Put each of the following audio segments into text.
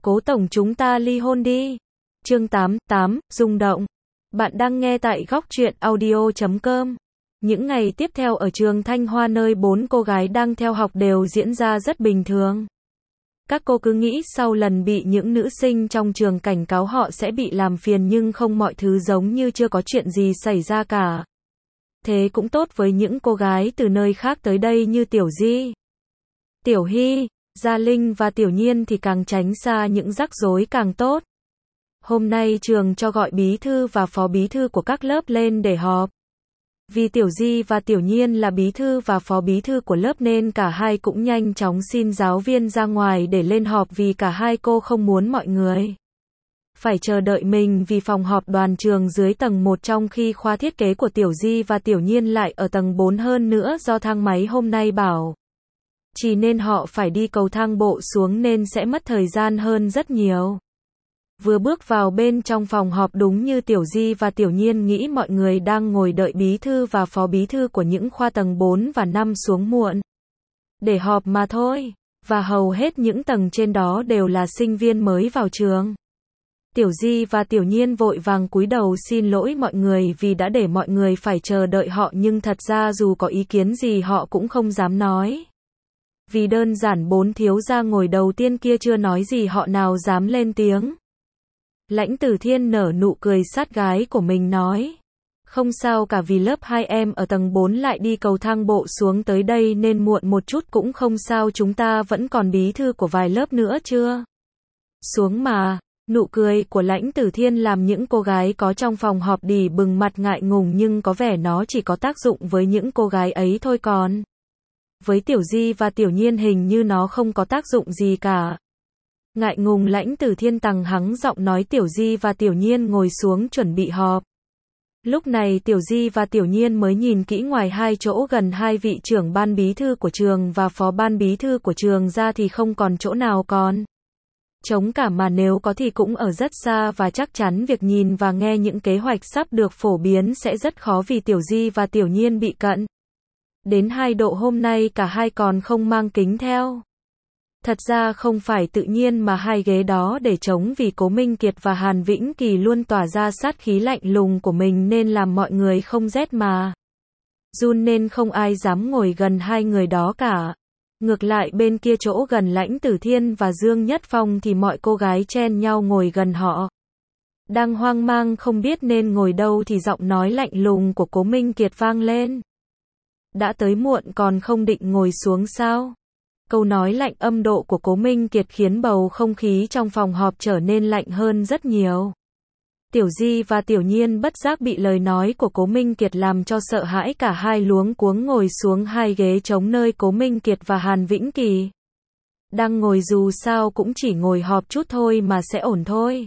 Cố tổng chúng ta ly hôn đi. Chương 88, rung động. Bạn đang nghe tại góc truyện audio.com. Những ngày tiếp theo ở trường Thanh Hoa nơi 4 cô gái đang theo học đều diễn ra rất bình thường. Các cô cứ nghĩ sau lần bị những nữ sinh trong trường cảnh cáo họ sẽ bị làm phiền, nhưng không, mọi thứ giống như chưa có chuyện gì xảy ra cả. Thế cũng tốt với những cô gái từ nơi khác tới đây như Tiểu Di, Tiểu Hy, Gia Linh và Tiểu Nhiên thì càng tránh xa những rắc rối càng tốt. Hôm nay trường cho gọi bí thư và phó bí thư của các lớp lên để họp. Vì Tiểu Di và Tiểu Nhiên là bí thư và phó bí thư của lớp nên cả hai cũng nhanh chóng xin giáo viên ra ngoài để lên họp, vì cả hai cô không muốn mọi người phải chờ đợi mình vì phòng họp đoàn trường dưới tầng 1, trong khi khoa thiết kế của Tiểu Di và Tiểu Nhiên lại ở tầng 4, hơn nữa do thang máy hôm nay bảo chỉ nên họ phải đi cầu thang bộ xuống nên sẽ mất thời gian hơn rất nhiều. Vừa bước vào bên trong phòng họp, đúng như Tiểu Di và Tiểu Nhiên nghĩ, mọi người đang ngồi đợi bí thư và phó bí thư của những khoa tầng 4 và 5 xuống muộn để họp mà thôi, và hầu hết những tầng trên đó đều là sinh viên mới vào trường. Tiểu Di và Tiểu Nhiên vội vàng cúi đầu xin lỗi mọi người vì đã để mọi người phải chờ đợi họ, nhưng thật ra dù có ý kiến gì họ cũng không dám nói. Vì đơn giản 4 thiếu gia ngồi đầu tiên kia chưa nói gì họ nào dám lên tiếng. Lãnh Tử Thiên nở nụ cười sát gái của mình nói: không sao cả, vì lớp 2 em ở tầng 4 lại đi cầu thang bộ xuống tới đây nên muộn một chút cũng không sao, chúng ta vẫn còn bí thư của vài lớp nữa chưa xuống mà. Nụ cười của Lãnh Tử Thiên làm những cô gái có trong phòng họp đỉ bừng mặt ngại ngùng, nhưng có vẻ nó chỉ có tác dụng với những cô gái ấy thôi, còn với Tiểu Di và Tiểu Nhiên hình như nó không có tác dụng gì cả. Ngại ngùng, Lãnh Tử Thiên tằng hắng giọng nói Tiểu Di và Tiểu Nhiên ngồi xuống chuẩn bị họp. Lúc này Tiểu Di và Tiểu Nhiên mới nhìn kỹ, ngoài hai chỗ gần hai vị trưởng ban bí thư của trường và phó ban bí thư của trường ra thì không còn chỗ nào còn trống cả, mà nếu có thì cũng ở rất xa, và chắc chắn việc nhìn và nghe những kế hoạch sắp được phổ biến sẽ rất khó, vì Tiểu Di và Tiểu Nhiên bị cận đến 2 độ. Hôm nay cả hai còn không mang kính theo. Thật ra không phải tự nhiên mà hai ghế đó để trống vì Cố Minh Kiệt và Hàn Vĩnh Kỳ luôn tỏa ra sát khí lạnh lùng của mình nên làm mọi người không rét mà run, nên không ai dám ngồi gần hai người đó cả. Ngược lại bên kia chỗ gần Lãnh Tử Thiên và Dương Nhất Phong thì mọi cô gái chen nhau ngồi gần họ. Đang hoang mang không biết nên ngồi đâu thì giọng nói lạnh lùng của Cố Minh Kiệt vang lên: đã tới muộn còn không định ngồi xuống sao? Câu nói lạnh âm độ của Cố Minh Kiệt khiến bầu không khí trong phòng họp trở nên lạnh hơn rất nhiều. Tiểu Di và Tiểu Nhiên bất giác bị lời nói của Cố Minh Kiệt làm cho sợ hãi, cả hai luống cuống ngồi xuống hai ghế trống nơi Cố Minh Kiệt và Hàn Vĩnh Kỳ đang ngồi, dù sao cũng chỉ ngồi họp chút thôi mà sẽ ổn thôi.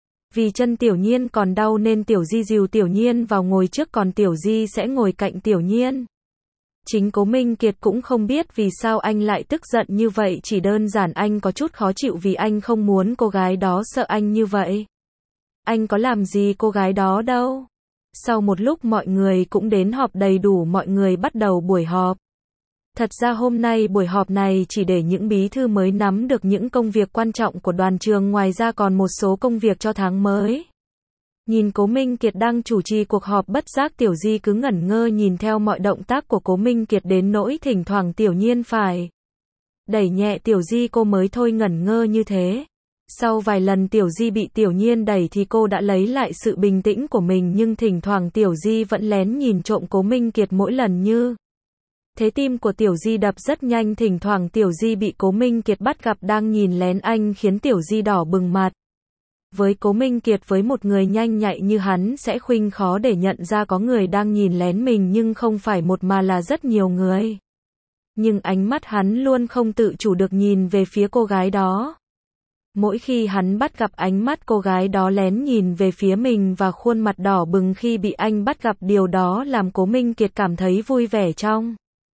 Vì chân Tiểu Nhiên còn đau nên Tiểu Di dìu Tiểu Nhiên vào ngồi trước, còn Tiểu Di sẽ ngồi cạnh Tiểu Nhiên. Chính Cố Minh Kiệt cũng không biết vì sao anh lại tức giận như vậy, chỉ đơn giản anh có chút khó chịu vì anh không muốn cô gái đó sợ anh như vậy. Anh có làm gì cô gái đó đâu. Sau một lúc mọi người cũng đến họp đầy đủ, mọi người bắt đầu buổi họp. Thật ra hôm nay buổi họp này chỉ để những bí thư mới nắm được những công việc quan trọng của đoàn trường, ngoài ra còn một số công việc cho tháng mới. Nhìn Cố Minh Kiệt đang chủ trì cuộc họp, bất giác Tiểu Di cứ ngẩn ngơ nhìn theo mọi động tác của Cố Minh Kiệt, đến nỗi thỉnh thoảng Tiểu Nhiên phải đẩy nhẹ Tiểu Di cô mới thôi ngẩn ngơ như thế. Sau vài lần Tiểu Di bị Tiểu Nhiên đẩy thì cô đã lấy lại sự bình tĩnh của mình, nhưng thỉnh thoảng Tiểu Di vẫn lén nhìn trộm Cố Minh Kiệt, mỗi lần như thế tim của Tiểu Di đập rất nhanh. Thỉnh thoảng Tiểu Di bị Cố Minh Kiệt bắt gặp đang nhìn lén anh khiến Tiểu Di đỏ bừng mặt. Với Cố Minh Kiệt, với một người nhanh nhạy như hắn sẽ khuynh khó để nhận ra có người đang nhìn lén mình, nhưng không phải một mà là rất nhiều người. Nhưng ánh mắt hắn luôn không tự chủ được nhìn về phía cô gái đó. Mỗi khi hắn bắt gặp ánh mắt cô gái đó lén nhìn về phía mình và khuôn mặt đỏ bừng khi bị anh bắt gặp, điều đó làm Cố Minh Kiệt cảm thấy vui vẻ. Trong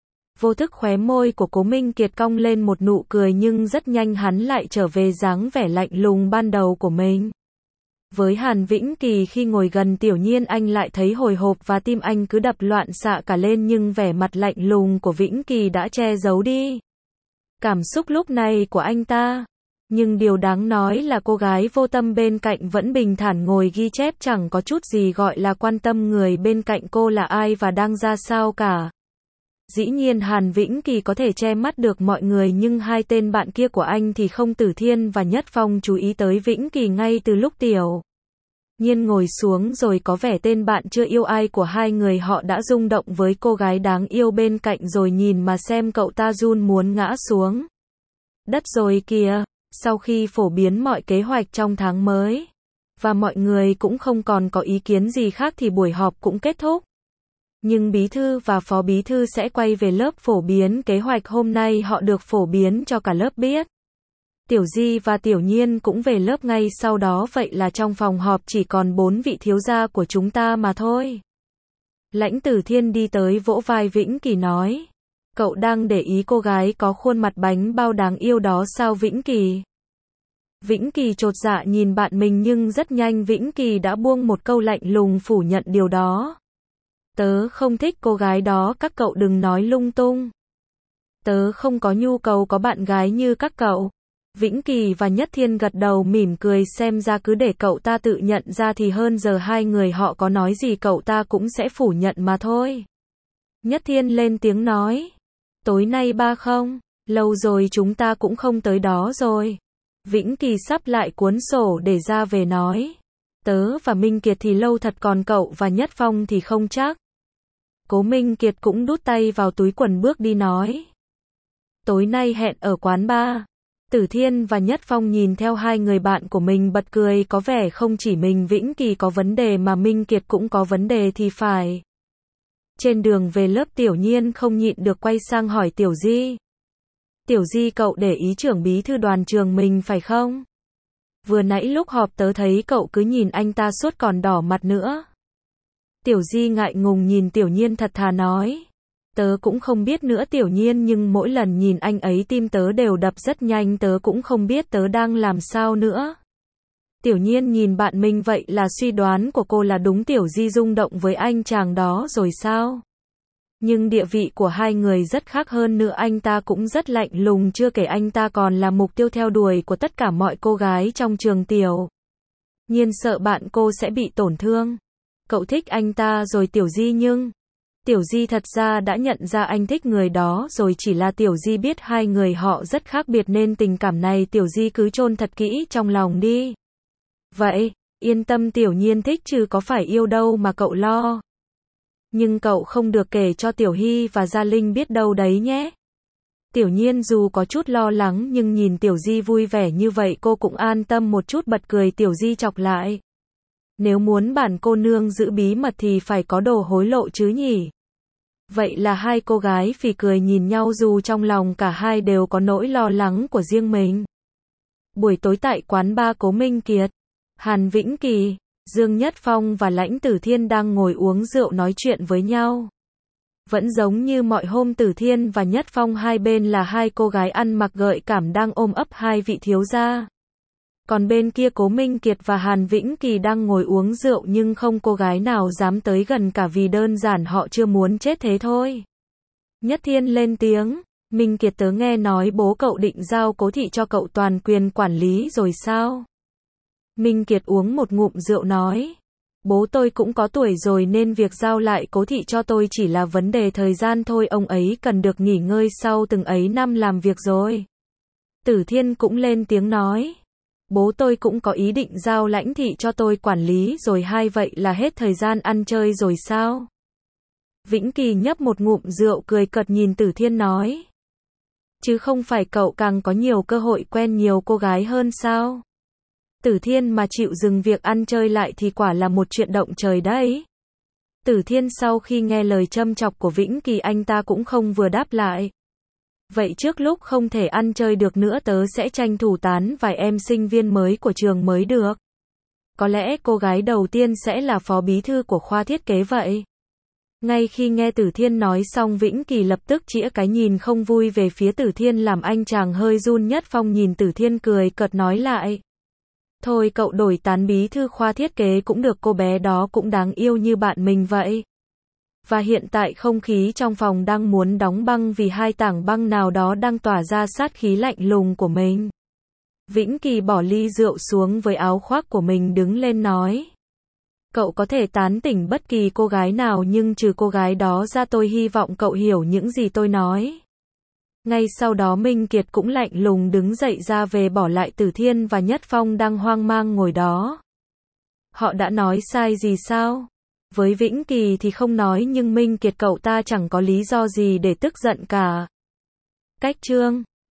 vô thức khóe môi của Cố Minh Kiệt cong lên một nụ cười, nhưng rất nhanh hắn lại trở về dáng vẻ lạnh lùng ban đầu của mình. Với Hàn Vĩnh Kỳ, khi ngồi gần Tiểu Nhiên anh lại thấy hồi hộp và tim anh cứ đập loạn xạ cả lên, nhưng vẻ mặt lạnh lùng của Vĩnh Kỳ đã che giấu đi cảm xúc lúc này của anh ta. Nhưng điều đáng nói là cô gái vô tâm bên cạnh vẫn bình thản ngồi ghi chép, chẳng có chút gì gọi là quan tâm người bên cạnh cô là ai và đang ra sao cả. Dĩ nhiên Hàn Vĩnh Kỳ có thể che mắt được mọi người, nhưng hai tên bạn kia của anh thì không. Tử Thiên và Nhất Phong chú ý tới Vĩnh Kỳ ngay từ lúc Tiểu Nhiên ngồi xuống rồi, có vẻ tên bạn chưa yêu ai của hai người họ đã rung động với cô gái đáng yêu bên cạnh rồi, nhìn mà xem, cậu ta run muốn ngã xuống đất rồi kìa. Sau khi phổ biến mọi kế hoạch trong tháng mới và mọi người cũng không còn có ý kiến gì khác thì buổi họp cũng kết thúc. Nhưng bí thư và phó bí thư sẽ quay về lớp phổ biến kế hoạch hôm nay, họ được phổ biến cho cả lớp biết. Tiểu Di và Tiểu Nhiên cũng về lớp ngay sau đó, vậy là trong phòng họp chỉ còn 4 vị thiếu gia của chúng ta mà thôi. Lãnh Tử Thiên đi tới vỗ vai Vĩnh Kỳ nói, cậu đang để ý cô gái có khuôn mặt bánh bao đáng yêu đó sao Vĩnh Kỳ? Vĩnh Kỳ chột dạ nhìn bạn mình, nhưng rất nhanh Vĩnh Kỳ đã buông một câu lạnh lùng phủ nhận điều đó. Tớ không thích cô gái đó, các cậu đừng nói lung tung. Tớ không có nhu cầu có bạn gái như các cậu. Vĩnh Kỳ và Nhất Thiên gật đầu mỉm cười, xem ra cứ để cậu ta tự nhận ra thì hơn, giờ hai người họ có nói gì cậu ta cũng sẽ phủ nhận mà thôi. Nhất Thiên lên tiếng nói, tối nay ba không, lâu rồi chúng ta cũng không tới đó rồi. Vĩnh Kỳ sắp lại cuốn sổ để ra về nói, tớ và Minh Kiệt thì lâu thật, còn cậu và Nhất Phong thì không chắc. Cố Minh Kiệt cũng đút tay vào túi quần bước đi nói, tối nay hẹn ở quán bar. Tử Thiên và Nhất Phong nhìn theo hai người bạn của mình bật cười, có vẻ không chỉ mình Vĩnh Kỳ có vấn đề mà Minh Kiệt cũng có vấn đề thì phải. Trên đường về lớp Tiểu Nhiên không nhịn được quay sang hỏi Tiểu Di. Tiểu Di, cậu để ý trưởng bí thư đoàn trường mình phải không? Vừa nãy lúc họp tớ thấy cậu cứ nhìn anh ta suốt còn đỏ mặt nữa. Tiểu Di ngại ngùng nhìn Tiểu Nhiên thật thà nói, tớ cũng không biết nữa Tiểu Nhiên, nhưng mỗi lần nhìn anh ấy tim tớ đều đập rất nhanh, tớ cũng không biết tớ đang làm sao nữa. Tiểu Nhiên nhìn bạn mình, vậy là suy đoán của cô là đúng, Tiểu Di rung động với anh chàng đó rồi sao? Nhưng địa vị của hai người rất khác, hơn nữa anh ta cũng rất lạnh lùng, chưa kể anh ta còn là mục tiêu theo đuổi của tất cả mọi cô gái trong trường. Tiểu Nhiên sợ bạn cô sẽ bị tổn thương. Cậu thích anh ta rồi Tiểu Di, nhưng Tiểu Di thật ra đã nhận ra anh thích người đó rồi, chỉ là Tiểu Di biết hai người họ rất khác biệt nên tình cảm này Tiểu Di cứ chôn thật kỹ trong lòng đi. Vậy, yên tâm, Tiểu Nhiên thích chứ có phải yêu đâu mà cậu lo. Nhưng cậu không được kể cho Tiểu Hy và Gia Linh biết đâu đấy nhé. Tiểu Nhiên dù có chút lo lắng nhưng nhìn Tiểu Di vui vẻ như vậy cô cũng an tâm một chút, bật cười. Tiểu Di chọc lại, nếu muốn bản cô nương giữ bí mật thì phải có đồ hối lộ chứ nhỉ? Vậy là hai cô gái phì cười nhìn nhau, dù trong lòng cả hai đều có nỗi lo lắng của riêng mình. Buổi tối tại quán bar, Cố Minh Kiệt, Hàn Vĩnh Kỳ, Dương Nhất Phong và Lãnh Tử Thiên đang ngồi uống rượu nói chuyện với nhau. Vẫn giống như mọi hôm, Tử Thiên và Nhất Phong hai bên là hai cô gái ăn mặc gợi cảm đang ôm ấp hai vị thiếu gia. Còn bên kia Cố Minh Kiệt và Hàn Vĩnh Kỳ đang ngồi uống rượu nhưng không cô gái nào dám tới gần cả, vì đơn giản họ chưa muốn chết thế thôi. Nhất Thiên lên tiếng, Minh Kiệt, tớ nghe nói bố cậu định giao Cố thị cho cậu toàn quyền quản lý rồi sao? Minh Kiệt uống một ngụm rượu nói, bố tôi cũng có tuổi rồi nên việc giao lại Cố thị cho tôi chỉ là vấn đề thời gian thôi, ông ấy cần được nghỉ ngơi sau từng ấy năm làm việc rồi. Tử Thiên cũng lên tiếng nói, bố tôi cũng có ý định giao Lãnh thị cho tôi quản lý rồi hay, vậy là hết thời gian ăn chơi rồi sao? Vĩnh Kỳ nhấp một ngụm rượu cười cợt nhìn Tử Thiên nói, chứ không phải cậu càng có nhiều cơ hội quen nhiều cô gái hơn sao? Tử Thiên mà chịu dừng việc ăn chơi lại thì quả là một chuyện động trời đấy. Tử Thiên sau khi nghe lời châm chọc của Vĩnh Kỳ, anh ta cũng không vừa đáp lại. Vậy trước lúc không thể ăn chơi được nữa, tớ sẽ tranh thủ tán vài em sinh viên mới của trường mới được. Có lẽ cô gái đầu tiên sẽ là phó bí thư của khoa thiết kế vậy. Ngay khi nghe Tử Thiên nói xong, Vĩnh Kỳ lập tức chĩa cái nhìn không vui về phía Tử Thiên làm anh chàng hơi run. Nhất Phong nhìn Tử Thiên cười cợt nói lại, thôi cậu đổi tán bí thư khoa thiết kế cũng được, cô bé đó cũng đáng yêu như bạn mình vậy. Và hiện tại không khí trong phòng đang muốn đóng băng vì hai tảng băng nào đó đang tỏa ra sát khí lạnh lùng của mình. Vĩnh Kỳ bỏ ly rượu xuống với áo khoác của mình đứng lên nói. Cậu có thể tán tỉnh bất kỳ cô gái nào nhưng trừ cô gái đó ra tôi hy vọng cậu hiểu những gì tôi nói. Ngay sau đó Minh Kiệt cũng lạnh lùng đứng dậy ra về bỏ lại Tử Thiên và Nhất Phong đang hoang mang ngồi đó. Họ đã nói sai gì sao? Với Vĩnh Kỳ thì không nói nhưng Minh Kiệt cậu ta chẳng có lý do gì để tức giận cả. Cách chương